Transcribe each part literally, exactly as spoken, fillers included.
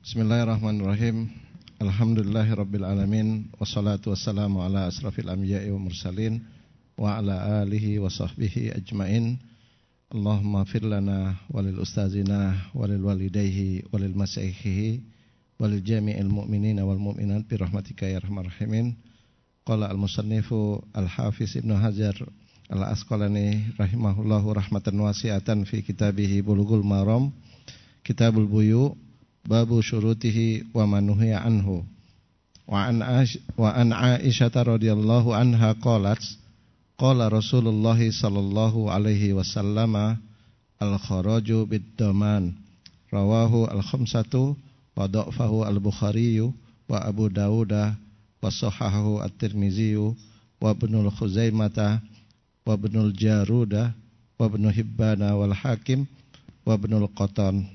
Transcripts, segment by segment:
Bismillahirrahmanirrahim. Alhamdulillahirabbil alamin wassalatu wassalamu ala asrafil anbiya'i wa mursalin wa ala alihi wa sahbihi ajmain. Allahumma fir lana walil ustazina walil walidayhi walil masyaikhihi walil jami'il mu'minina wal mu'minat bi rahmatika ya arhamar rahimin. Qala al-musannifu al-hafiz Ibnu Hajar al-Asqalani rahimahullahu rahmatan wasi'atan fi kitabihi Bulughul Maram Kitabul Buyu babu syurutihi wa manuhiya anhu. Wa an Aish, wa an Aisyah radhiyallahu anha qalat qala Rasulullah sallallahu alaihi wasallam al-kharaju bid-daman rawahu al-khamsatu wa da'fahu al-Bukhari wa Abu Dawud wa sahahahu at-Tirmizi wa Ibnu Khuzaimah wa Ibnu Jarud wa Ibnu Hibban wal Hakim wa Ibnu Qattan.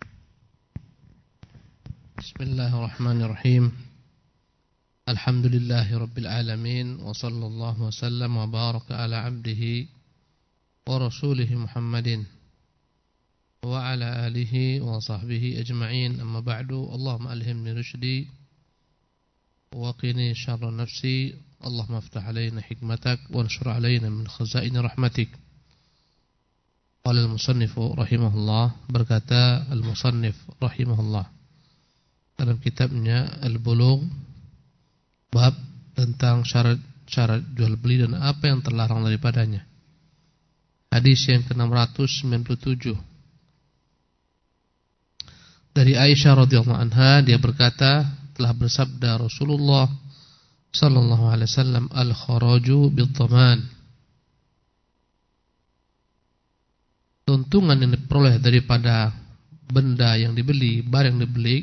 Bismillahirrahmanirrahim. Alhamdulillahi rabbil alamin wa sallallahu wasallam wa baraka ala abdihi wa rasulihi Muhammadin wa ala alihi wa sahbihi ajma'in. Amma ba'du. Allahumma alhimni rushdi wa qini syarra nafsi. Allahumma aftah alaina hikmatak wa anshur alaina min khazaini rahmatik. Qala al-musannifu rahimahullah, berkata al-musannif rahimahullah dalam kitabnya Al-Bulugh bab tentang syarat-syarat jual beli dan apa yang terlarang daripadanya. Hadis yang ke enam ratus sembilan puluh tujuh. Dari Aisyah radhiyallahu anha, dia berkata, telah bersabda Rasulullah sallallahu alaihi wasallam, al-kharaju bid-dhaman. Keuntungan yang diperoleh daripada benda yang dibeli, barang yang dibeli,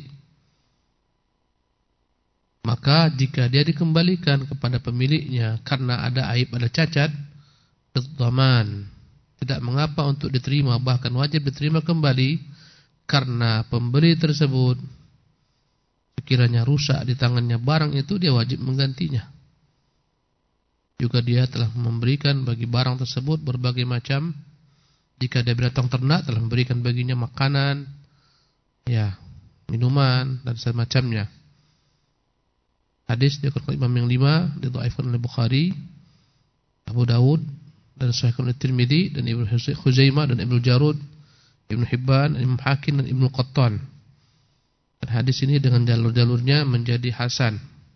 maka jika dia dikembalikan kepada pemiliknya karena ada aib, ada cacat, bid-dhaman, tidak mengapa untuk diterima, bahkan wajib diterima kembali, karena pembeli tersebut sekiranya rusak di tangannya barang itu, dia wajib menggantinya. Juga dia telah memberikan bagi barang tersebut berbagai macam, jika dia binatang ternak, telah memberikan baginya makanan, ya, minuman dan semacamnya. Hadis dikutip Imam yang lima, didhaifkan oleh Bukhari, Abu Dawud, dan sahihkan oleh Tirmizi, dan Ibnu Khuzaimah, dan Ibnu Jarud, Ibnu Hibban, Imam Hakim, dan Ibnu Qattan. Dan hadis ini dengan jalur-jalurnya menjadi hasan.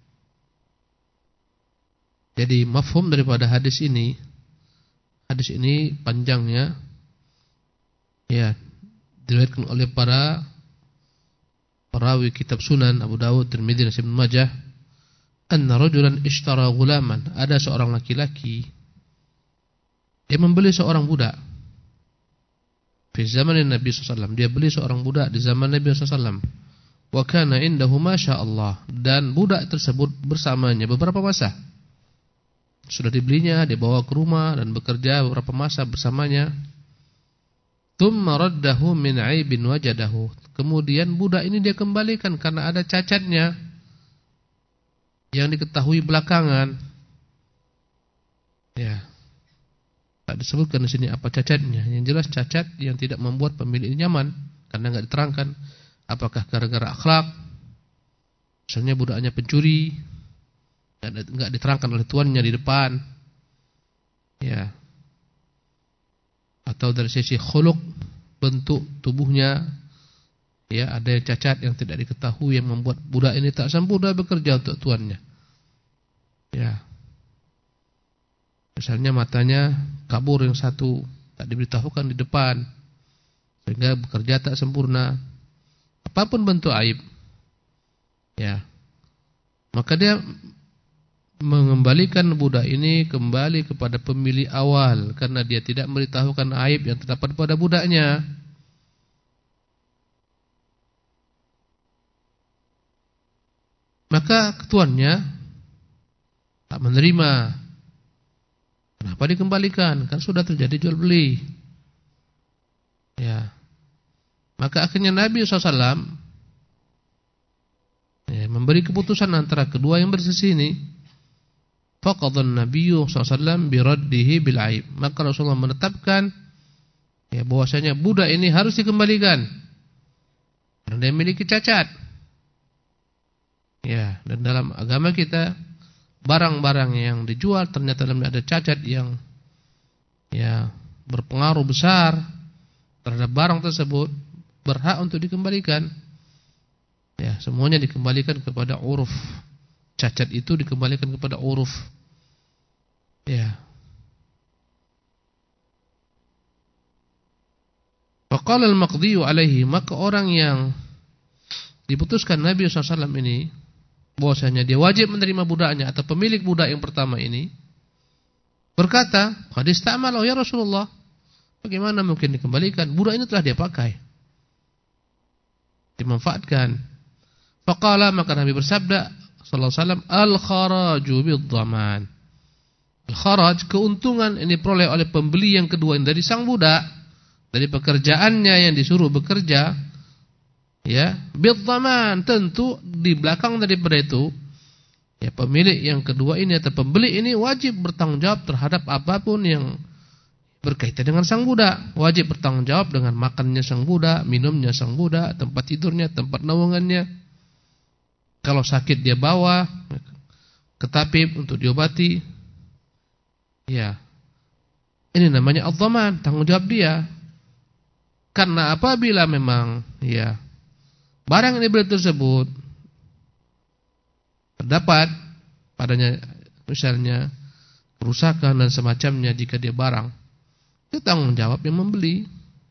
Jadi mafhum daripada hadis ini, hadis ini panjangnya, ya, diriwayatkan oleh para perawi kitab Sunan Abu Dawud, Tirmizi, dan Ibnu Majah. Anna rajulan ishtara ghulaman, ada seorang laki-laki dia membeli seorang budak. Di zaman Nabi sallallahu alaihi wasallam, dia beli seorang budak di zaman Nabi sallallahu alaihi wasallam. Wa kana indahu masyaallah, dan budak tersebut bersamanya beberapa masa. Sudah dibelinya, dia bawa ke rumah dan bekerja beberapa masa bersamanya. Tsumma raddahu min aibin wajadahu. Kemudian budak ini dia kembalikan karena ada cacatnya yang diketahui belakangan. Ya, tak disebutkan di sini apa cacatnya. Yang jelas cacat yang tidak membuat pemilik nyaman, karena enggak diterangkan apakah gara-gara akhlak, misalnya budaknya pencuri, enggak diterangkan oleh tuannya di depan, ya, atau dari sisi khuluq, bentuk tubuhnya, ya, ada yang cacat yang tidak diketahui yang membuat budak ini tak sempurna bekerja untuk tuannya. Ya. Misalnya matanya kabur yang satu, tak diberitahukan di depan, sehingga bekerja tak sempurna. Apapun bentuk aib, ya, maka dia mengembalikan budak ini kembali kepada pemilik awal, karena dia tidak memberitahukan aib yang terdapat pada budaknya. Maka tuannya tak menerima. Kenapa dikembalikan? Kan sudah terjadi jual beli. Ya. Maka akhirnya Nabi sallallahu alaihi wasallam ya, memberi keputusan antara kedua yang bersisi ini. Faqadhan Nabiyyu sallallahu alaihi wasallam biraddihi bil aib. Maka Rasulullah menetapkan ya bahwasanya budak ini harus dikembalikan karena dia memiliki cacat. Ya, dan dalam agama kita barang-barang yang dijual ternyata dalamnya ada cacat yang ya berpengaruh besar terhadap barang tersebut, berhak untuk dikembalikan. Ya, semuanya dikembalikan kepada uruf. Cacat itu dikembalikan kepada uruf. Ya. Faqala al-maqdi alaihi, maka orang yang diputuskan Nabi shallallahu alaihi wasallam ini bahwasanya dia wajib menerima budaknya atau pemilik budak yang pertama ini berkata, qad ista'malahu ya Rasulullah. Bagaimana mungkin dikembalikan? Budak ini telah dia pakai, dimanfaatkan. Faqala, maka Nabi bersabda sallallahu alaihi wasallam, al-kharaju bid-dhaman. Al-kharaj, keuntungan ini diperoleh oleh pembeli yang kedua ini dari sang budak, dari pekerjaannya yang disuruh bekerja, ya, bid-dhaman, tentu di belakang daripada itu ya pemilik yang kedua ini atau pembeli ini wajib bertanggung jawab terhadap apapun yang berkaitan dengan sang budak. Wajib bertanggung jawab dengan makannya sang budak, minumnya sang budak, tempat tidurnya, tempat naungannya. Kalau sakit dia bawa ke tabib untuk diobati. Ya. Ini namanya ad-dhaman, tanggung jawab dia. Karena apabila memang ya barang ini beli tersebut terdapat padanya misalnya kerusakan dan semacamnya, jika dia barang, itu tanggung jawab yang membeli.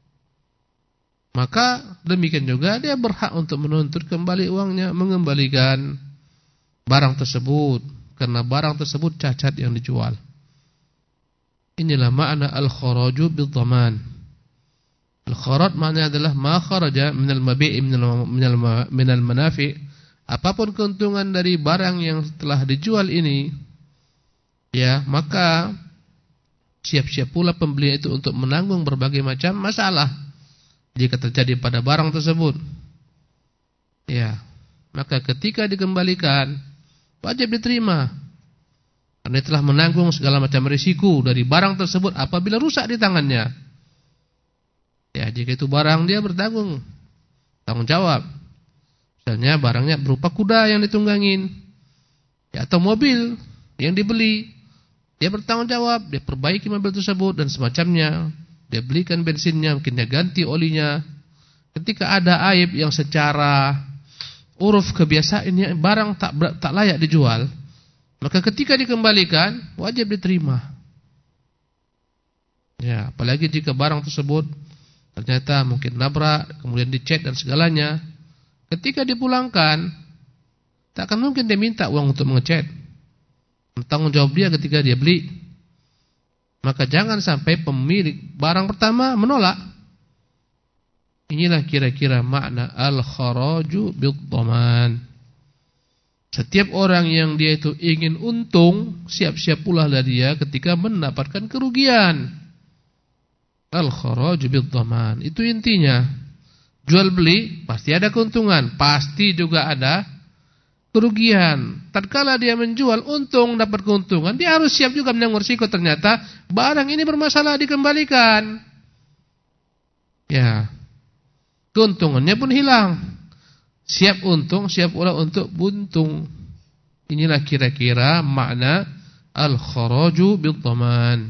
Maka demikian juga dia berhak untuk menuntut kembali uangnya, mengembalikan barang tersebut karena barang tersebut cacat yang dijual. Inilah makna al-kharaju bid-dhaman. Al-kharaj maknanya adalah ma kharaja minal mabi'i minal minal minal manafi'. Apapun keuntungan dari barang yang telah dijual ini, ya, maka siap-siap pula pembeli itu untuk menanggung berbagai macam masalah jika terjadi pada barang tersebut. Ya, maka ketika dikembalikan wajib diterima. Karena telah menanggung segala macam risiko dari barang tersebut apabila rusak di tangannya. Ya, jika itu barang dia bertanggung tanggung jawab. Misalnya barangnya berupa kuda yang ditunggangin, ya, atau mobil yang dibeli, dia bertanggung jawab, dia perbaiki mobil tersebut dan semacamnya. Dia belikan bensinnya, mungkin dia ganti olinya. Ketika ada aib yang secara uruf kebiasaannya barang tak tak layak dijual, maka ketika dikembalikan wajib diterima. Ya, apalagi jika barang tersebut ternyata mungkin nabrak, kemudian dicek dan segalanya. Ketika dipulangkan, tak akan mungkin dia minta uang untuk mengecat. Tanggung jawab dia ketika dia beli. Maka jangan sampai pemilik barang pertama menolak. Inilah kira-kira makna al-kharaju bid-dhaman. Setiap orang yang dia itu ingin untung, siap-siap pula lah dia ketika mendapatkan kerugian. Al-kharaju bid-dhaman. Itu intinya. Jual beli pasti ada keuntungan, pasti juga ada kerugian. Tatkala dia menjual untung dapat keuntungan, dia harus siap juga menanggung risiko ternyata barang ini bermasalah, dikembalikan. Ya. Keuntungannya pun hilang. Siap untung, siap pula untuk buntung. Inilah kira-kira makna al-kharaju bid-dhaman.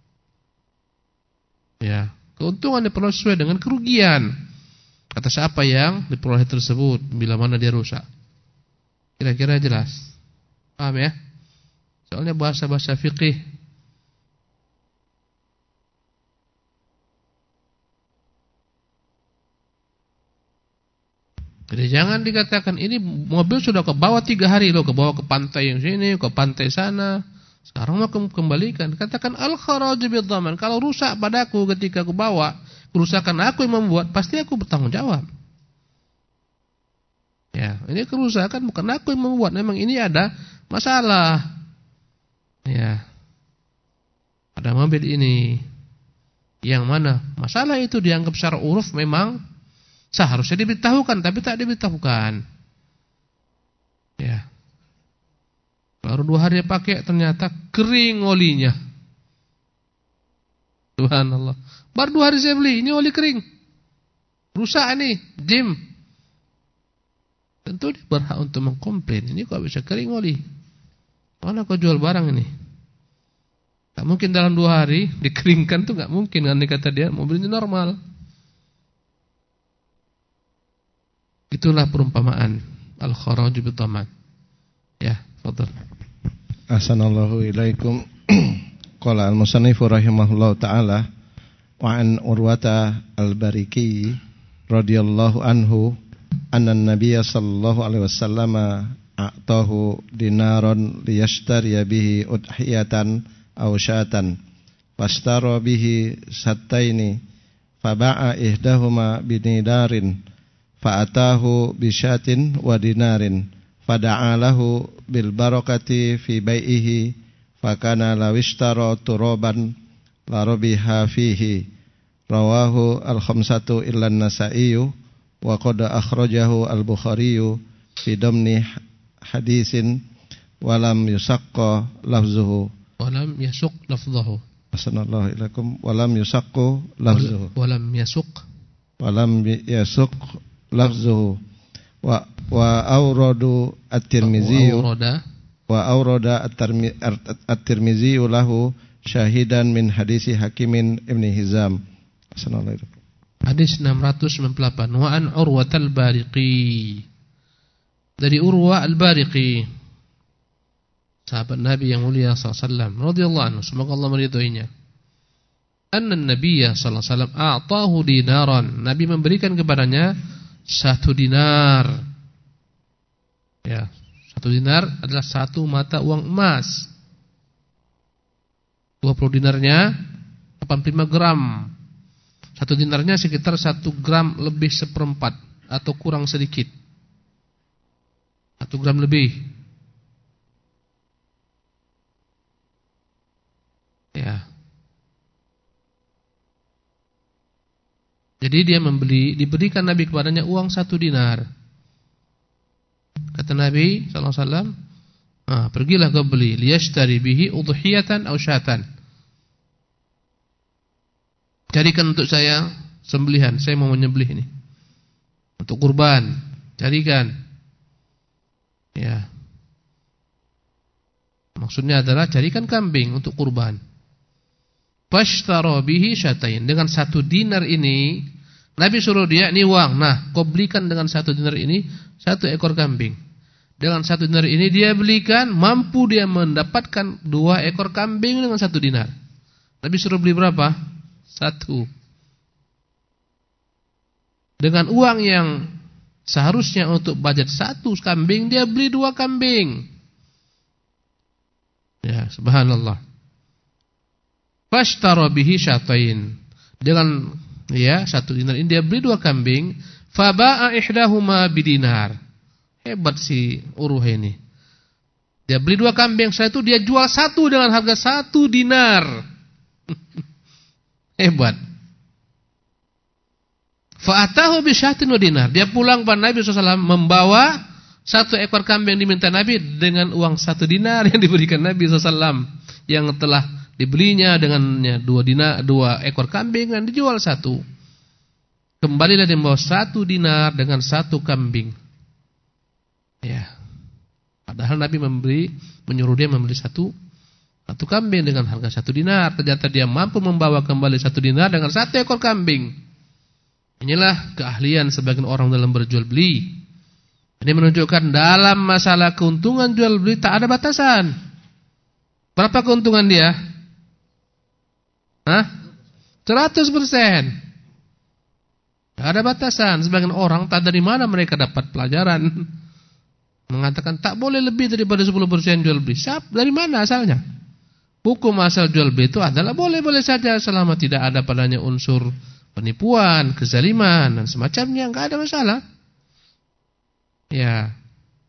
Ya, keuntungan diperoleh sesuai dengan kerugian atas apa yang diperoleh tersebut bila mana dia rusak. Kira-kira jelas. Paham ya? Soalnya bahasa-bahasa fikih. Jadi jangan dikatakan ini mobil sudah ke bawah tiga hari loh, ke bawah ke pantai yang sini, ke pantai sana. Sekarang mau kembalikan. Katakan al-kharaju bid-dhaman. Kalau rusak padaku ketika aku bawa, kerusakan aku yang membuat, pasti aku bertanggung jawab. Ya, ini kerusakan bukan aku yang membuat, memang ini ada masalah. Ya. Ada mobil ini yang mana masalah itu dianggap secara uruf memang seharusnya diberitahukan, tapi tak diberitahukan. Ya. Baru dua hari pakai ternyata kering olinya. Subhanallah. Baru dua hari saya beli, ini oli kering. Rusak nih, dim. tentu dia berhak untuk mengkomplain. Ini kok bisa kering oli? Mana kau jual barang ini? Tak mungkin dalam dua hari dikeringkan tuh nggak mungkin kan, kata dia mobilnya normal. Itulah perumpamaan al-kharaju bitaman. Ya, fadhal. Ahsanallahu ilaikum. Qala al-musannifu rahimahullahu taala wa an Urwata al-Bariki radhiyallahu anhu anna an-nabiy sallallahu alaihi wasallam a'tahu dinaran liyashtariya bihi udhiyatan aw syatan fastara bihi sattaini faba'a ihdahuma binidarin fa'atahu bisyatin wa dinarin fada'a lahu bil barakati fi bai'ihi fakana lawishtara turaban la rabiha fihi rawahu al-khamsatu illa an-Nasa'i wa qad akhrajahu al-Bukhari fi damni hadisin wa lam yusaqqa lafzuhu wa lam yasuq lafzuhu. Assalamualaikum ilaikum wa lam yusaqqa lafzuhu wa lam yasuq wa lam yasuq lafzuhu wa wa awradu at-Tirmidzi wa awrada at-Tirmidzi lahu syahidan min hadisi Hakimin Ibn Hizam. Assalamualaikum. Hadis enam ratus sembilan puluh delapan. Wa an Urwat al-Bariqi. Dari Urwa al-Bariqi, sahabat Nabi yang mulia sallallahu alaihi wasallam radhiyallahu anhu, semoga Allah meridhoinya. Anna an-nabiyya sallallahu alaihi wasallam a'tahu dinaran. Nabi memberikan kepadanya satu dinar. Ya, satu dinar adalah satu mata uang emas. dua puluh dinarnya delapan puluh lima gram. Satu dinarnya sekitar satu gram lebih seperempat atau kurang sedikit. Satu gram lebih. Ya. Jadi dia membeli, diberikan Nabi kepadanya uang satu dinar. Kata Nabi sallallahu alaihi wasallam, ah, pergilah kau beli, liyashtari bihi udhiyatan aw syatan. Carikan untuk saya sembelihan, saya mau menyembelih ini. Untuk kurban, carikan. Ya. Maksudnya adalah carikan kambing untuk kurban. Fashtara bihi syatain. Dengan satu dinar ini Nabi suruh dia, ini uang. Nah, kau belikan dengan satu dinar ini satu ekor kambing. Dengan satu dinar ini dia belikan, mampu dia mendapatkan dua ekor kambing dengan satu dinar. Nabi suruh beli berapa? Satu. Dengan uang yang seharusnya untuk budget satu kambing, dia beli dua kambing. Ya, subhanallah. Fashtara bihi syatain. Dengan ya satu dinar ini dia beli dua kambing. Faba'a ihdahuma bidinar. Hebat si Urwah ini. Dia beli dua kambing, setelah itu dia jual satu dengan harga satu dinar. Hebat. Fa'atahu bisyatin wa dinar. Dia pulang pada Nabi sallallahu alaihi wasallam membawa satu ekor kambing yang diminta Nabi dengan uang satu dinar yang diberikan Nabi sallallahu alaihi wasallam, yang telah dibelinya dengannya dua dinar, dua ekor kambing dan dijual satu. Kembalilah dia membawa satu dinar dengan satu kambing. Ya. Padahal Nabi memberi, menyuruh dia membeli satu satu kambing dengan harga satu dinar. Ternyata dia mampu membawa kembali satu dinar dengan satu ekor kambing. Inilah keahlian sebagian orang dalam berjual beli. Ini menunjukkan dalam masalah keuntungan jual beli tak ada batasan. Berapa keuntungan dia? Hah? seratus persen. Tak ada batasan. Sebagian orang tak dari mana mereka dapat pelajaran. Mengatakan tak boleh lebih daripada sepuluh persen jual beli. Siap? Dari mana asalnya? Hukum asal jual beli itu adalah boleh-boleh saja selama tidak ada padanya unsur penipuan, kezaliman dan semacamnya, enggak ada masalah. Ya.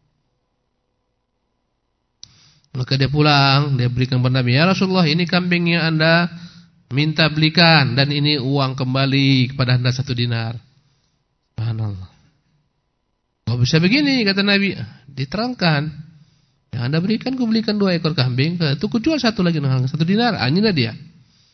Maka dia pulang, dia berikan kepada Nabi, ya Rasulullah, ini kambing yang Anda minta belikan dan ini uang kembali kepada Anda satu dinar. Subhanallah. Kok bisa begini, kata Nabi? Diterangkan. Yang Anda berikan, ku belikan dua ekor kambing, itu ku jual satu lagi dengan satu dinar. Inilah dia.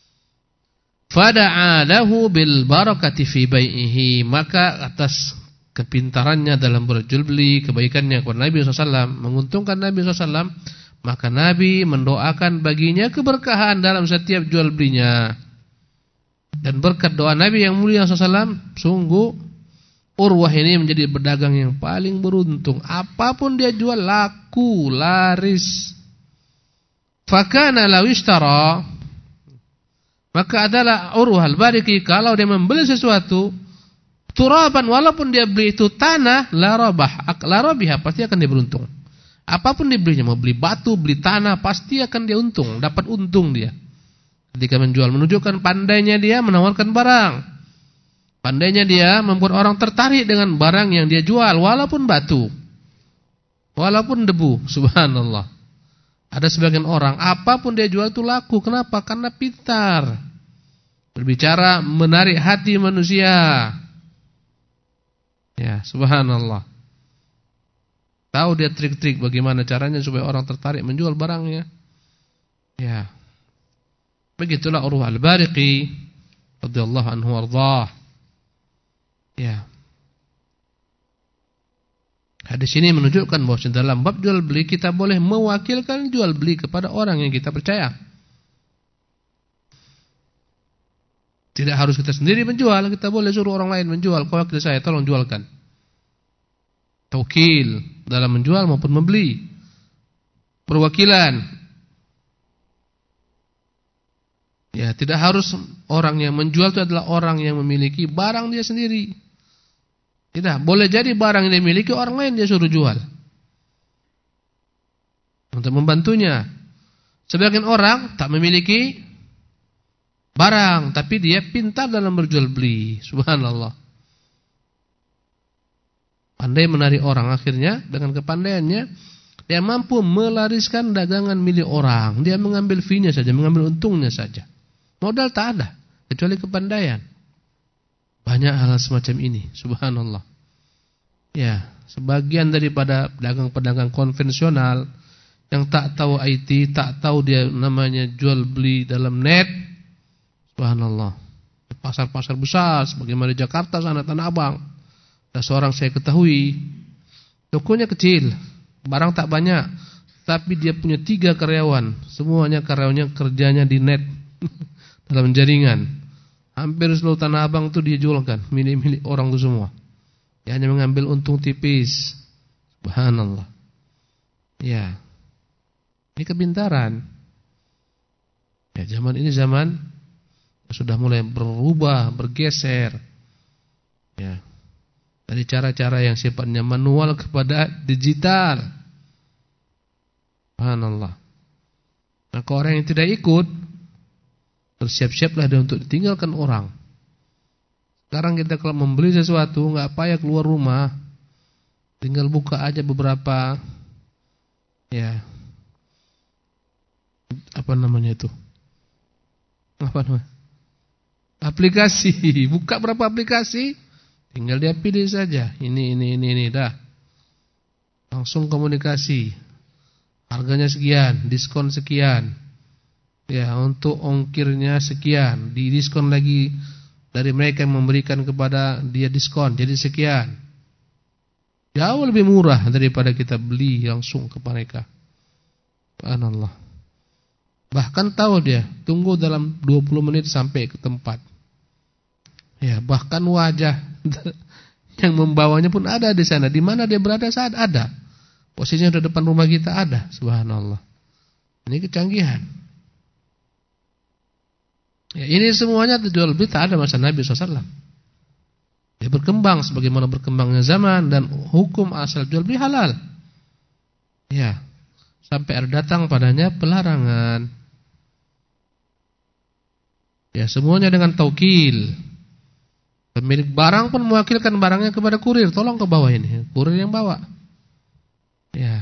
Fada'a lahu bil barakati fi bai'ihi. Maka atas kepintarannya dalam berjual beli, kebaikannya kepada Nabi shallallahu alaihi wasallam, menguntungkan Nabi shallallahu alaihi wasallam, maka Nabi mendoakan baginya keberkahan dalam setiap jual belinya. Dan berkat doa Nabi yang mulia shallallahu alaihi wasallam, sungguh Urwah ini menjadi pedagang yang paling beruntung. Apapun dia jual laku, laris. Fakana law ishtara, maka adalah Urwah al-Bariqi kalau dia membeli sesuatu turaban, walaupun dia beli itu tanah, la rabah, la rabiha, pasti akan dia beruntung. Apapun dibelinya, mau beli batu, beli tanah, pasti akan dia untung, dapat untung dia. Ketika menjual, menunjukkan pandainya dia menawarkan barang. Pandainya dia membuat orang tertarik dengan barang yang dia jual, walaupun batu, walaupun debu. Subhanallah. Ada sebagian orang, apapun dia jual itu laku. Kenapa? Karena pintar berbicara, menarik hati manusia. Ya, subhanallah. Tahu dia trik-trik bagaimana caranya supaya orang tertarik menjual barangnya. Ya. Begitulah Urwah al-Bariqi radhiyallahu anhu warḍah. Ya. Hadis ini menunjukkan bahwa dalam bab jual beli kita boleh mewakilkan jual beli kepada orang yang kita percaya. Tidak harus kita sendiri menjual, kita boleh suruh orang lain menjual. Kau wakil saya, tolong jualkan. Taukil dalam menjual maupun membeli. Perwakilan. Ya, tidak harus orang yang menjual itu adalah orang yang memiliki barang dia sendiri. Tidak, boleh jadi barang yang dia miliki orang lain dia suruh jual untuk membantunya. Sebagian orang tak memiliki barang, tapi dia pintar dalam berjual beli. Subhanallah. Pandai menarik orang, akhirnya dengan kepandaiannya dia mampu melariskan dagangan milik orang. Dia mengambil fee-nya saja, mengambil untungnya saja. Modal tak ada, kecuali kepandaian. Banyak hal semacam ini, subhanallah. Ya, sebagian daripada pedagang-pedagang konvensional yang tak tahu I T, tak tahu dia namanya jual beli dalam net. Subhanallah. Pasar-pasar besar sebagaimana di Jakarta sana, Tanah Abang. Ada seorang saya ketahui, tokonya kecil, barang tak banyak, tapi dia punya tiga karyawan. Semuanya karyawannya kerjanya di net dalam jaringan. Hampir seluruh Tanah Abang itu dia jualkan, milik-milik orang itu semua. Dia hanya mengambil untung tipis. Subhanallah. Ya. Ini kepintaran. Ya, zaman ini zaman sudah mulai berubah, bergeser. Ya. Dari cara-cara yang sifatnya manual kepada digital. Subhanallah. Maka orang yang tidak ikut, bersiap-siaplah dia untuk ditinggalkan orang. Sekarang kita kalau membeli sesuatu enggak payah keluar rumah, tinggal buka aja beberapa ya apa namanya itu? Apa namanya? Aplikasi. Buka berapa aplikasi, tinggal dia pilih saja. Ini ini ini ini dah. Langsung komunikasi. Harganya sekian, diskon sekian. Ya, untuk ongkirnya sekian, didiskon lagi dari mereka yang memberikan kepada dia diskon, jadi sekian. Jauh lebih murah daripada kita beli langsung ke mereka. Subhanallah. Bahkan tahu dia, tunggu dalam dua puluh menit sampai ke tempat. Ya, bahkan wajah yang membawanya pun ada di sana. Di mana dia berada saat ada. Posisinya di depan rumah kita ada. Subhanallah. Ini kecanggihan. Ya, ini semuanya jual beli tak ada masa Nabi shallallahu alaihi wasallam. Dia berkembang sebagaimana berkembangnya zaman dan hukum asal jual beli halal. Ya, sampai ada datang padanya pelarangan. Ya, semuanya dengan taukil. Pemilik barang pun mewakilkan barangnya kepada kurir, tolong ke bawah ini, kurir yang bawa. Ya.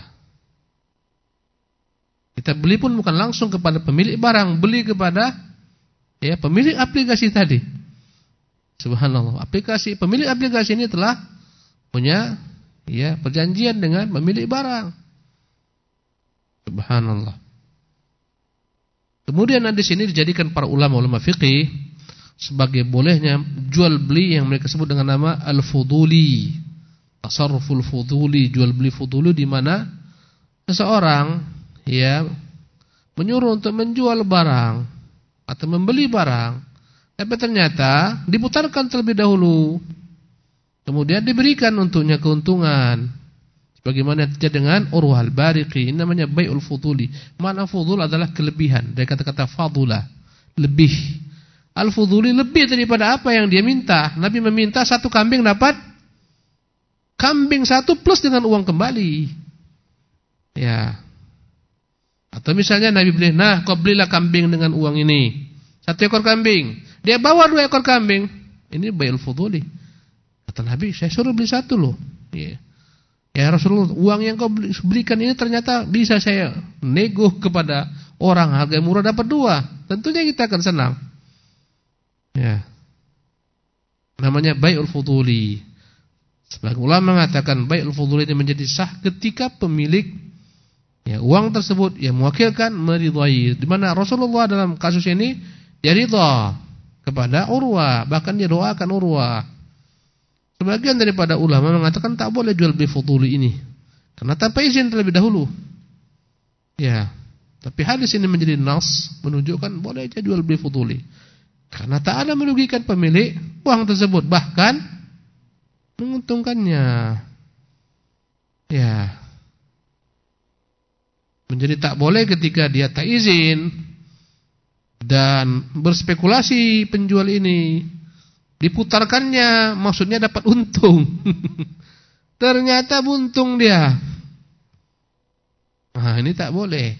Kita beli pun bukan langsung kepada pemilik barang, beli kepada ya pemilik aplikasi tadi. Subhanallah. Aplikasi pemilik aplikasi ini telah punya ya perjanjian dengan pemilik barang. Subhanallah. Kemudian di sini dijadikan para ulama-ulama fikih sebagai bolehnya jual beli yang mereka sebut dengan nama al-fuduli. tasarruful fuduli, jual beli fuduli, di mana seseorang ya menyuruh untuk menjual barang atau membeli barang, tapi ternyata diputarkan terlebih dahulu, kemudian diberikan untuknya keuntungan. Bagaimana terjadi dengan Urwah al-Bariqi, ini namanya bai'ul fuduli. Makna fudul adalah kelebihan, dari kata-kata fadula, lebih. Al-fuduli lebih daripada apa yang dia minta. Nabi meminta satu kambing dapat kambing satu plus dengan uang kembali. Ya. Atau misalnya Nabi beli, nah kau belilah kambing dengan uang ini. Satu ekor kambing. Dia bawa dua ekor kambing. Ini bai'ul fuduli. Kata Nabi, saya suruh beli satu loh. Ya. Ya Rasulullah, uang yang kau berikan ini ternyata bisa saya nego kepada orang, harga murah dapat dua. Tentunya kita akan senang. Ya. Namanya bai'ul fuduli. Sebagian ulama mengatakan bai'ul fuduli ini menjadi sah ketika pemilik ya uang tersebut yang mewakilkan meridhai. Di mana Rasulullah dalam kasus ini dia ridha kepada Urwah, bahkan dia doakan Urwah. Sebagian daripada ulama mengatakan tak boleh jual beli fuduli ini karena tanpa izin terlebih dahulu. Ya, tapi hadis ini menjadi nas menunjukkan boleh aja jual beli fuduli karena tak ada merugikan pemilik uang tersebut, bahkan menguntungkannya. Ya. Menjadi tak boleh ketika dia tak izin dan berspekulasi penjual ini. Diputarkannya maksudnya dapat untung. Ternyata buntung dia. Nah, ini tak boleh.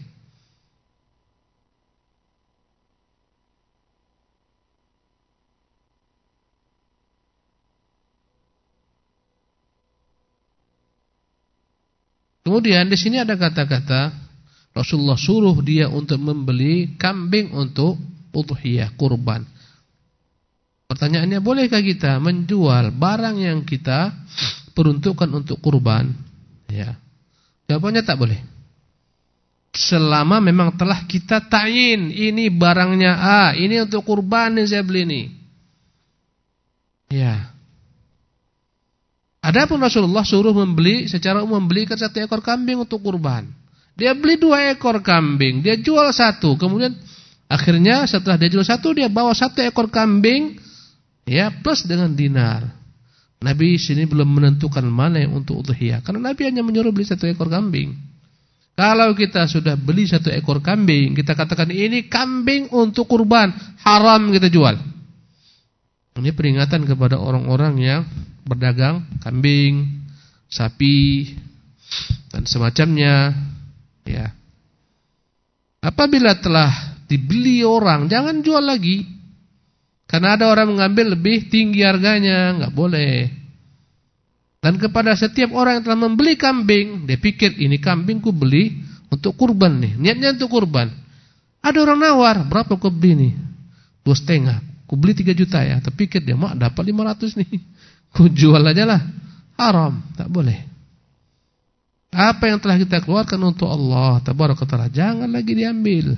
Kemudian di sini ada kata-kata Rasulullah suruh dia untuk membeli kambing untuk udhiyah, kurban. Pertanyaannya, bolehkah kita menjual barang yang kita peruntukkan untuk kurban? Ya. Jawabannya tak boleh. Selama memang telah kita ta'yin, ini barangnya A, ini untuk kurban yang saya beli ini. Ya. Adapun Rasulullah suruh membeli, secara umum membelikan satu ekor kambing untuk kurban. Dia beli dua ekor kambing, dia jual satu. Kemudian akhirnya setelah dia jual satu, dia bawa satu ekor kambing, ya, plus dengan dinar. Nabi sini belum menentukan mana yang untuk udhiyah, karena Nabi hanya menyuruh beli satu ekor kambing. Kalau kita sudah beli satu ekor kambing, kita katakan ini kambing untuk kurban, haram kita jual. Ini peringatan kepada orang-orang yang berdagang kambing, sapi, dan semacamnya. Ya. Apabila telah dibeli orang, jangan jual lagi. Karena ada orang mengambil lebih tinggi harganya, enggak boleh. Dan kepada setiap orang yang telah membeli kambing, dia pikir ini kambingku beli untuk kurban nih, niatnya untuk kurban. Ada orang nawar, berapa kau beli nih? Dua setengah, ku beli tiga juta ya. Terpikir dia, mak dapat lima ratus nih, ku jual aja lah. Haram, tak boleh. Apa yang telah kita keluarkan untuk Allah tabaraka taala, jangan lagi diambil.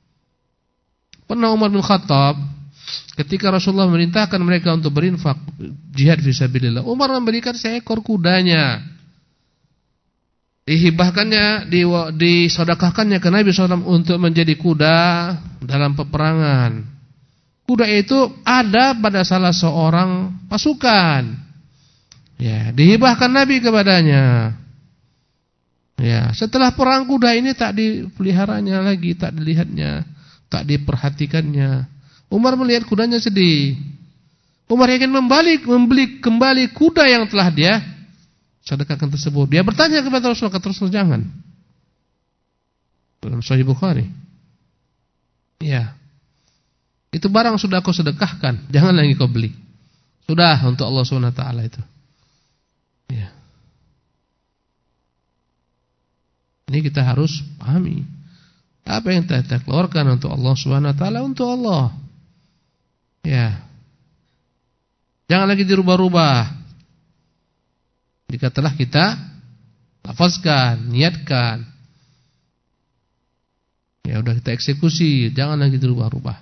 Pernah Umar bin Khattab, ketika Rasulullah memerintahkan mereka untuk berinfak jihad fisabilillah, Umar memberikan seekor kudanya. Dihibahkannya, disodakahkannya ke Nabi shallallahu alaihi wasallam untuk menjadi kuda dalam peperangan. Kuda itu ada pada salah seorang pasukan. Ya, dihibahkan Nabi kepadanya. Ya, setelah perang kuda ini tak dipeliharanya lagi, tak dilihatnya, tak diperhatikannya. Umar melihat kudanya sedih. Umar ingin membalik, membeli kembali kuda yang telah dia sedekahkan tersebut. Dia bertanya kepada Rasulullah, kata Rasulullah, jangan. Dalam Sahih Bukhari. Ya. Itu barang sudah kau sedekahkan, jangan lagi kau beli. Sudah untuk Allah subhanahu wa taala itu. Ya. Ini kita harus pahami. Apa yang kita keluarkan untuk Allah subhanahu wa taala, untuk Allah. Ya. Jangan lagi dirubah-rubah. Jika telah kita lafazkan, niatkan, ya udah kita eksekusi, jangan lagi dirubah-rubah.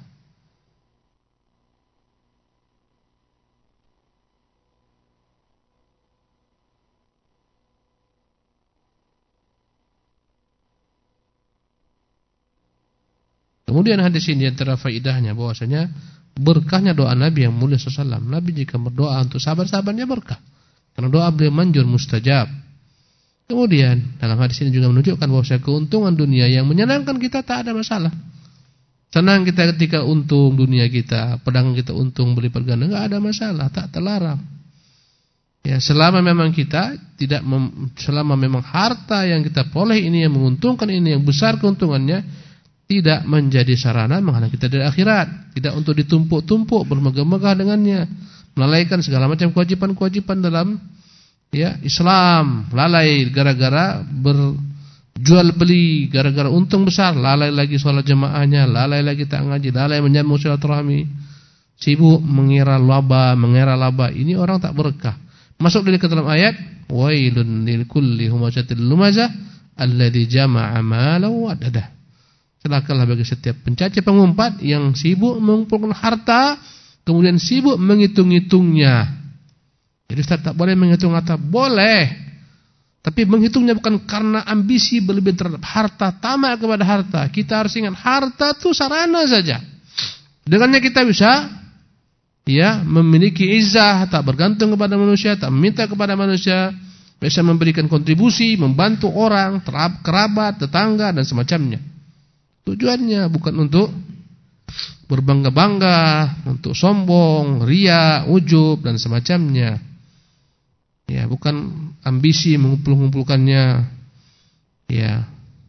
Kemudian hadis ini antara faidahnya bahwasanya berkahnya doa Nabi yang mulia sallallahu alaihi wasallam. Nabi jika berdoa untuk sahabat-sahabatnya berkah. Karena doa beliau manjur mustajab. Kemudian dalam hadis ini juga menunjukkan bahwasanya keuntungan dunia yang menyenangkan kita tak ada masalah. Senang kita ketika untung dunia kita, pedagang kita untung berlipat ganda, enggak ada masalah, tak terlarang. Ya, selama memang kita tidak mem, selama memang harta yang kita peroleh ini yang menguntungkan, ini yang besar keuntungannya, tidak menjadi sarana menghalang kita dari akhirat, tidak untuk ditumpuk-tumpuk bermegah-megah dengannya, melalaikan segala macam kewajiban-kewajiban dalam ya Islam, lalai gara-gara berjual beli, gara-gara untung besar, lalai lagi sholat jemaahnya, lalai lagi tak ngaji, lalai menyambung silaturahmi, sibuk mengira laba, mengira laba. Ini orang tak berkah. Masuk dari ke dalam ayat, wailun lil kulli humazatil lumazah alladzi jama'a malan wa adada. Celakalah bagi setiap pencaci pengumpat yang sibuk mengumpulkan harta, kemudian sibuk menghitung-hitungnya. Jadi Ustaz tak boleh menghitung harta, boleh. Tapi menghitungnya bukan karena ambisi berlebih terhadap harta, tamak kepada harta. Kita harus ingat harta itu sarana saja. Dengannya kita bisa ya memiliki izzah, tak bergantung kepada manusia, tak meminta kepada manusia, bisa memberikan kontribusi, membantu orang, kerabat, tetangga dan semacamnya. Tujuannya bukan untuk berbangga-bangga, untuk sombong, ria, ujub dan semacamnya. Ya, bukan ambisi mengumpul-ngumpulkannya. Ya.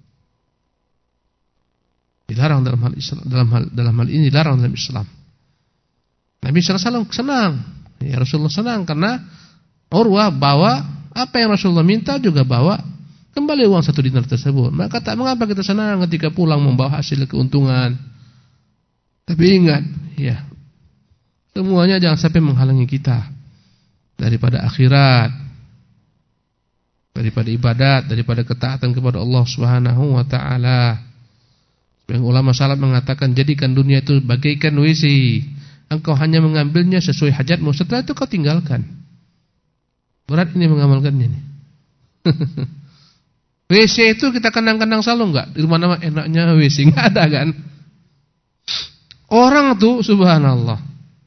Dilarang dalam hal Islam, dalam hal dalam hal ini dilarang dalam Islam. Nabi sallallahu alaihi wasallam senang. Ya, Rasulullah senang karena Urwah bawa apa yang Rasulullah minta juga bawa kembali uang satu dinar tersebut. Maka tak mengapa kita senang ketika pulang membawa hasil keuntungan. Tapi ingat, ya, semuanya jangan sampai menghalangi kita daripada akhirat, daripada ibadat, daripada ketaatan kepada Allah Subhanahu wa taala. Yang ulama salaf mengatakan, jadikan dunia itu bagaikan W C. Engkau hanya mengambilnya sesuai hajatmu, setelah itu kau tinggalkan. Berat ini mengamalkannya nih. W C itu kita kenang-kenang selalu enggak? Di rumah nama enaknya W C, enggak ada kan? Orang tuh subhanallah,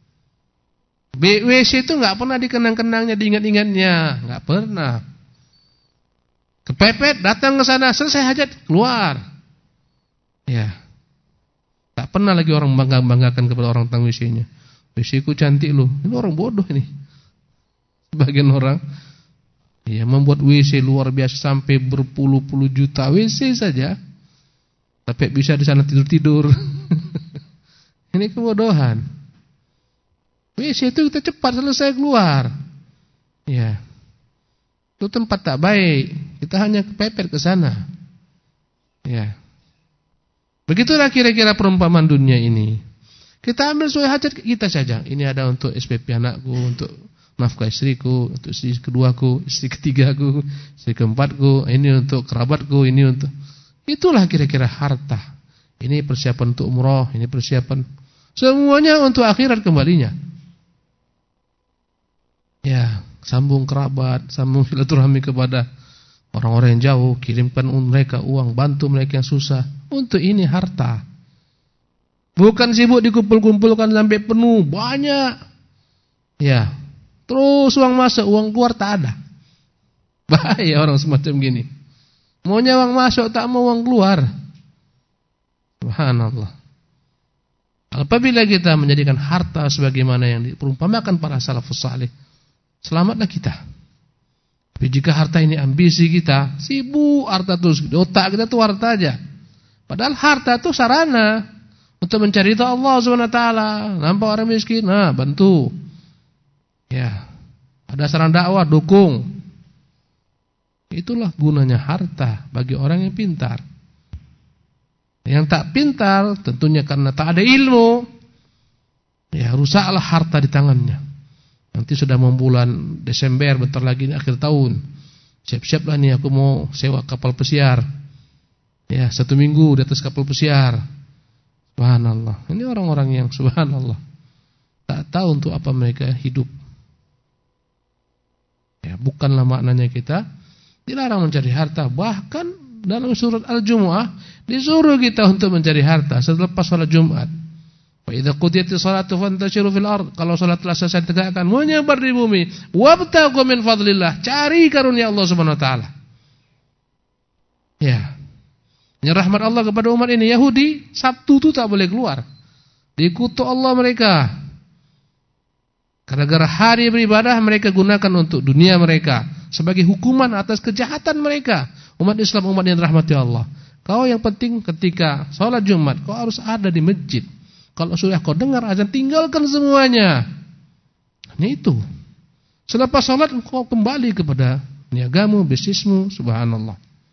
W C itu enggak pernah dikenang-kenangnya, diingat-ingatnya, enggak pernah. Kepepet datang ke sana, selesai hajat keluar. Ya. Tak pernah lagi orang bangga-banggakan kepada orang tentang W C-nya. W C-ku cantik loh. Ini orang bodoh ini. Sebagian orang ya membuat W C luar biasa sampai berpuluh-puluh juta W C saja. Tapi bisa di sana tidur-tidur. Ini kebodohan. W C itu kita cepat selesai keluar. Ya. Itu tempat tak baik. Kita hanya kepepet ke sana. Ya. Begitulah kira-kira perumpamaan dunia ini. Kita ambil sesuai hajat kita saja. Ini ada untuk S P P anakku, untuk nafkah istriku, untuk istri keduaku, istri ketigaku, istri keempatku, ini untuk kerabatku, ini untuk. Itulah kira-kira harta. Ini persiapan untuk umroh, ini persiapan. Semuanya untuk akhirat kembalinya. Ya, sambung kerabat, sambung silaturahmi kepada orang-orang yang jauh, kirimkan mereka uang, bantu mereka yang susah. Untuk ini harta. Bukan sibuk dikumpul-kumpulkan sampai penuh, banyak. Ya, terus uang masuk, uang keluar tak ada. Bahaya orang semacam gini. Maunya uang masuk, tak mau uang keluar. Subhanallah. Apabila kita menjadikan harta sebagaimana yang diperumpamakan para salafus salih, selamatlah kita. Tapi jika harta ini ambisi kita, sibuk harta terus, di otak kita tuh harta aja. Padahal harta itu sarana untuk mencari ridha Allah Subhanahu wa taala. Nampak orang miskin, nah bantu. Ya. Ada saran dakwah, dukung. Itulah gunanya harta bagi orang yang pintar. Yang tak pintar tentunya karena tak ada ilmu, ya rusaklah harta di tangannya. Nanti sudah mau bulan Desember, bentar lagi ini akhir tahun. Siap-siaplah nih aku mau sewa kapal pesiar. Ya, satu minggu di atas kapal pesiar. Subhanallah. Ini orang-orang yang subhanallah tak tahu untuk apa mereka hidup. Ya, bukanlah maknanya kita dilarang mencari harta, bahkan dalam surat Al-Jumu'ah disuruh kita untuk mencari harta selepas salat Jumat. Fa idza qudiyatis salatu fantashiru fil ard. Kalau salat telah selesai tegakkan, menyebar di bumi. Wabtaghu min fadlillah. Cari karunia Allah Subhanahu wa taala. Ya. Ini rahmat Allah kepada umat ini. Yahudi Sabtu itu tak boleh keluar. Dikutuk Allah mereka. Gara-gara hari beribadah mereka gunakan untuk dunia mereka sebagai hukuman atas kejahatan mereka. Umat Islam umat yang dirahmati Allah. Kau yang penting ketika salat Jumat kau harus ada di masjid. Kalau sudah kau dengar azan, tinggalkan semuanya. Ini itu. Selepas salat kau kembali kepada niagamu, bisnismu, subhanallah.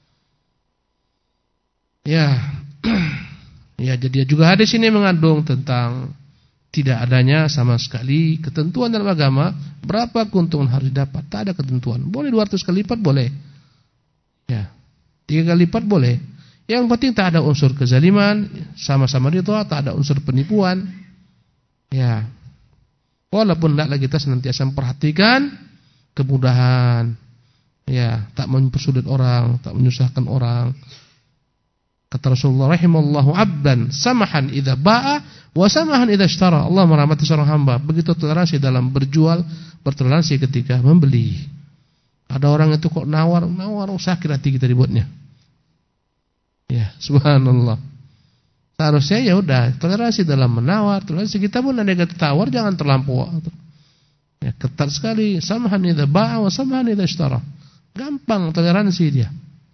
Ya. Ya, jadi juga hadis ini mengandung tentang tidak adanya sama sekali ketentuan dalam agama berapa keuntungan harus didapat. Tak ada ketentuan. Boleh dua ratus kali lipat boleh. Ya. tiga kali lipat boleh. Yang penting tak ada unsur kezaliman, sama-sama ridha, tak ada unsur penipuan. Ya. Walaupun tidaklah kita senantiasa memperhatikan kemudahan. Ya, tak mempersulit orang, tak menyusahkan orang. Kata Rasulullah rahimallahu abdan samahan idza ba'a wa samahan idza ishtara. Allah merahmati seorang hamba begitu toleransi dalam berjual, bertoleransi ketika membeli. Ada orang itu kok nawar, nawar sakit hati kita dibuatnya. Ya, subhanallah. Seharusnya ya udah toleransi dalam menawar, toleransi kita pun ada kata tawar jangan terlampau. Ya, ketat sekali. Samahan idza ba'a wa samahan idza ishtara. Gampang toleransi dia.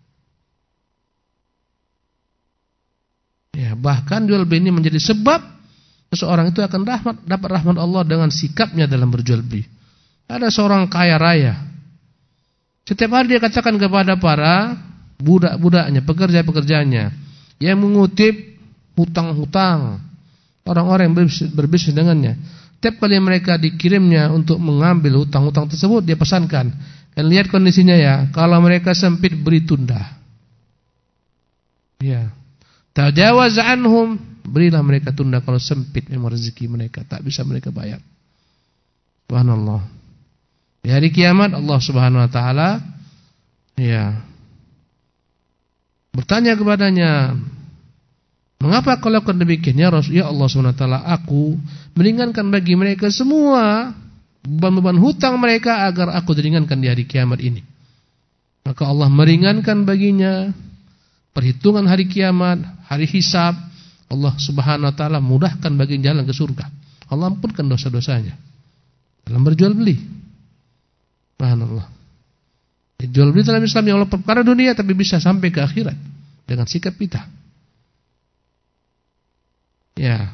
Ya, bahkan jual beli ini menjadi sebab seseorang itu akan rahmat, dapat rahmat Allah dengan sikapnya dalam berjual beli. Ada seorang kaya raya. Setiap hari dia katakan kepada para budak-budaknya, pekerja-pekerjanya yang mengutip hutang-hutang orang-orang yang berbisnis dengannya. Setiap kali mereka dikirimnya untuk mengambil hutang-hutang tersebut, dia pesankan, dan lihat kondisinya ya, kalau mereka sempit beri tunda. Ya. Tajawaz anhum, berilah mereka tunda kalau sempit memang rezeki mereka, tak bisa mereka bayar. Subhanallah. Di hari kiamat Allah Subhanahu wa taala ya bertanya kepadanya, mengapa kau lakukan demikian ya Rasul? Ya Allah Subhanahu wa taala, aku meringankan bagi mereka semua beban-beban hutang mereka agar aku diringankan di hari kiamat ini. Maka Allah meringankan baginya perhitungan hari kiamat, hari hisab. Allah Subhanahu wa taala mudahkan bagi jalan ke surga. Allah ampunkan dosa-dosanya dalam berjual beli. Subhanallah. Jual beli dalam Islam yang Allah perkara dunia tapi bisa sampai ke akhirat dengan sikap kita. Ya.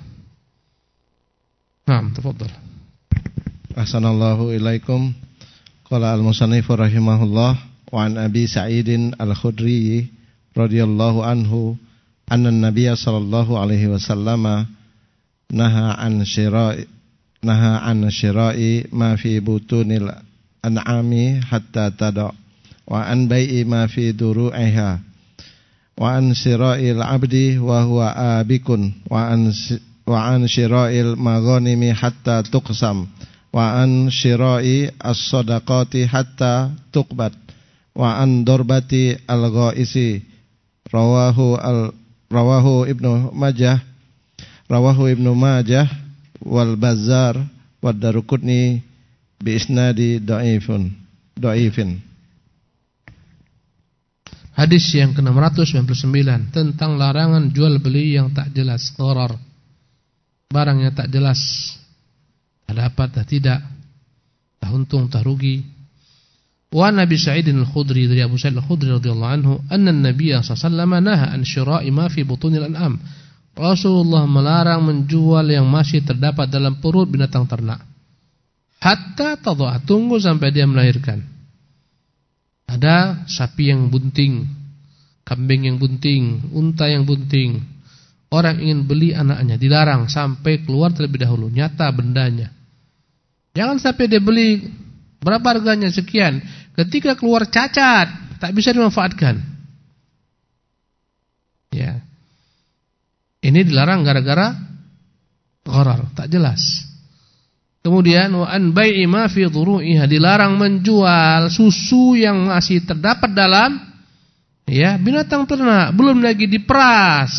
Naam, tafadhal. Ahsanallahu ilaikum. Qala al-musannif rahimahullah wa an Abi Sa'idin al-Khudri radhiyallahu anhu anna an-nabiy sallallahu alaihi wasallam naha an syira'i naha an syira'i ma fi butunil an'ami hatta tada' wa an bai'i ma fi duru'iha wa an syira'il 'abdi wa huwa abikun wa an wa an syira'il maghanimi hatta tuqsam wa an syira'i as-sadaqati hatta tuqbat wa an darbati al-ghaisi rawahu al rawahu Ibnu Majah rawahu Ibnu Majah wal Bazzar wad Daruqutni bi isnadi dhaifun dhaifin. Hadis yang ke enam ratus sembilan puluh sembilan tentang larangan jual beli yang tak jelas, gharar. Barang yang tak jelas, tak dapat, tak tidak, tak untung, tak rugi. Wa Nabi Sa'id al-Khudri dari Abu Sa'id al-Khudri radhiyallahu anhu, anna an-nabiy sallallahu alaihi wasallam naha an syira'i ma fi butunil an'am. Rasulullah melarang menjual yang masih terdapat dalam perut binatang ternak. Hatta tadha, tunggu sampai dia melahirkan. Ada sapi yang bunting, kambing yang bunting, unta yang bunting. Orang ingin beli anaknya, dilarang sampai keluar terlebih dahulu, nyata bendanya. Jangan sampai dia beli, berapa harganya sekian, ketika keluar cacat, tak bisa dimanfaatkan. Ya. Ini dilarang gara-gara gharar, tak jelas. Kemudian wa an bai'i ma fi dhuru'iha, dilarang menjual susu yang masih terdapat dalam Ya, binatang ternak, belum lagi diperas.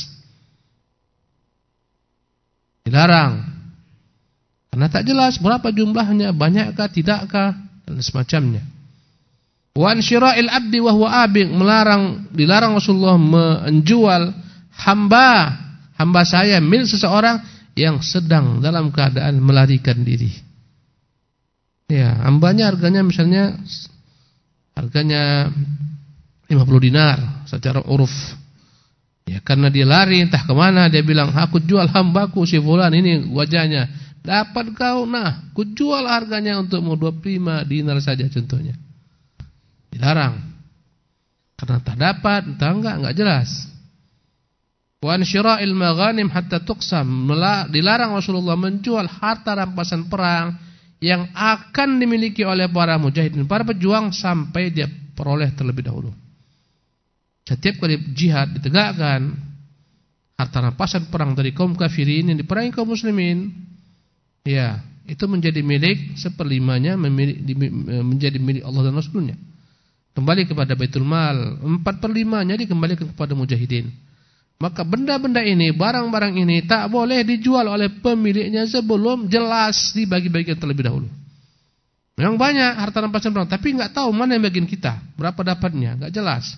Dilarang. Karena tak jelas berapa jumlahnya, banyakkah, tidakkah, dan semacamnya. Wa ansyira'il abdi wa huwa abing, melarang, dilarang Rasulullah menjual hamba, hamba saya milik seseorang yang sedang dalam keadaan melarikan diri. Ya, hambanya harganya misalnya harganya lima puluh dinar secara uruf. Ya, karena dia lari entah kemana, dia bilang, aku jual hambaku si fulan, ini wajahnya. Dapat kau, nah, ku jual harganya untukmu dua puluh lima dinar saja contohnya. Dilarang. Karena tak dapat, entah enggak, enggak jelas. Wa ansyira'il maghanim hatta tuqsam, dilarang Rasulullah menjual harta rampasan perang yang akan dimiliki oleh para mujahidin, para pejuang, sampai dia peroleh terlebih dahulu. Setiap kali jihad ditegakkan, harta rampasan perang dari kaum kafirin yang diperangi kaum muslimin, ya, itu menjadi milik seperlimanya memiliki, menjadi milik Allah dan Rasulnya. Kembali kepada Baitul Mal, empat per limanya dikembalikan kepada mujahidin. Maka benda-benda ini, barang-barang ini tak boleh dijual oleh pemiliknya sebelum jelas dibagi-bagikan terlebih dahulu. Memang banyak harta rampasan perang, tapi enggak tahu mana yang bagian kita, berapa dapatnya, enggak jelas.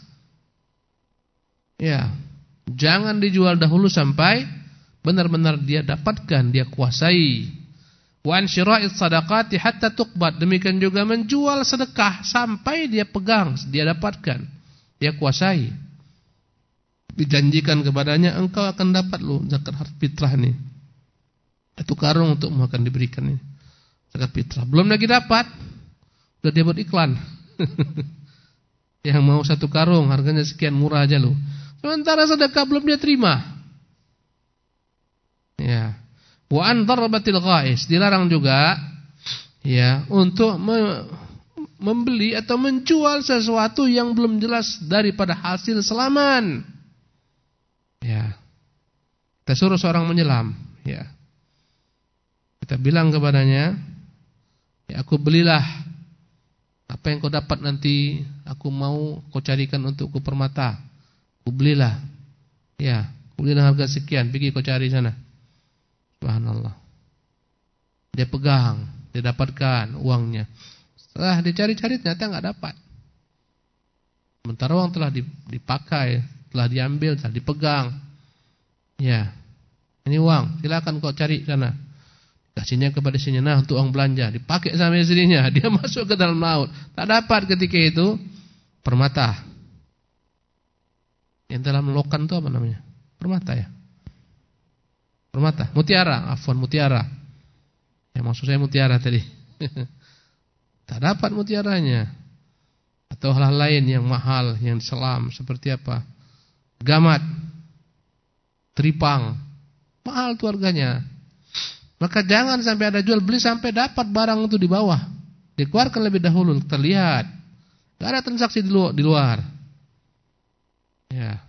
Ya, jangan dijual dahulu sampai benar-benar dia dapatkan, dia kuasai. Wa ansyira'is sadaqati hatta tuqbad, demikian juga menjual sedekah sampai dia pegang, dia dapatkan, dia kuasai. Dijanjikan kepadanya, engkau akan dapat loh zakat fitrah ini. Itu karung untuk akan diberikan ini. Zakat fitrah. Belum lagi dapat, sudah dia buat iklan. Yang mau satu karung harganya sekian, murah aja loh. Sementara sedekah belum dia terima. Ya. Wa an darbatil ghais, dilarang juga ya untuk me membeli atau menjual sesuatu yang belum jelas daripada hasil selaman. Ya. Kita suruh seorang menyelam, ya. Kita bilang kepadanya, ya, aku belilah apa yang kau dapat nanti, aku mau kau carikan untukku permata. Aku belilah. Ya, belilah harga sekian, pergi kau cari sana. Subhanallah. Dia pegang, dia dapatkan uangnya. Setelah dicari-cari ternyata enggak dapat. Sementara uang telah dipakai, telah diambil, telah dipegang. Ya. Ini uang, silakan kau cari sana. Kasihnya kepada istrinya, nah untuk uang belanja, dipakai sama istrinya, dia masuk ke dalam laut. Tak dapat ketika itu permata. Yang dalam lokan itu apa namanya? Permata ya. Permata, mutiara, afwan mutiara. Ya maksud saya mutiara tadi. Tak dapat mutiaranya. Atau hal lain yang mahal, yang selam seperti apa? Gamat, tripang, mahal tuh harganya. Maka jangan sampai ada jual beli sampai dapat barang itu di bawah. Dikeluarkan lebih dahulu, terlihat. Enggak ada transaksi di luar, di luar. Ya.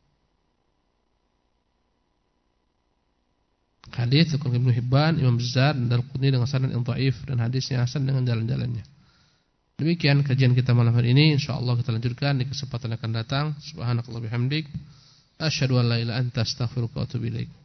Hadis Ibnu Hibban, Imam Bazzar dan Al-Qudni dengan sanad yang dhaif dan hadisnya hasan dengan jalan-jalannya. Demikian kajian kita malam hari ini, insyaallah kita lanjutkan di kesempatan akan datang. Subhanakallah bihamdik, asyhadu an la ilaha illa anta astaghfiruka wa atubu ilaik.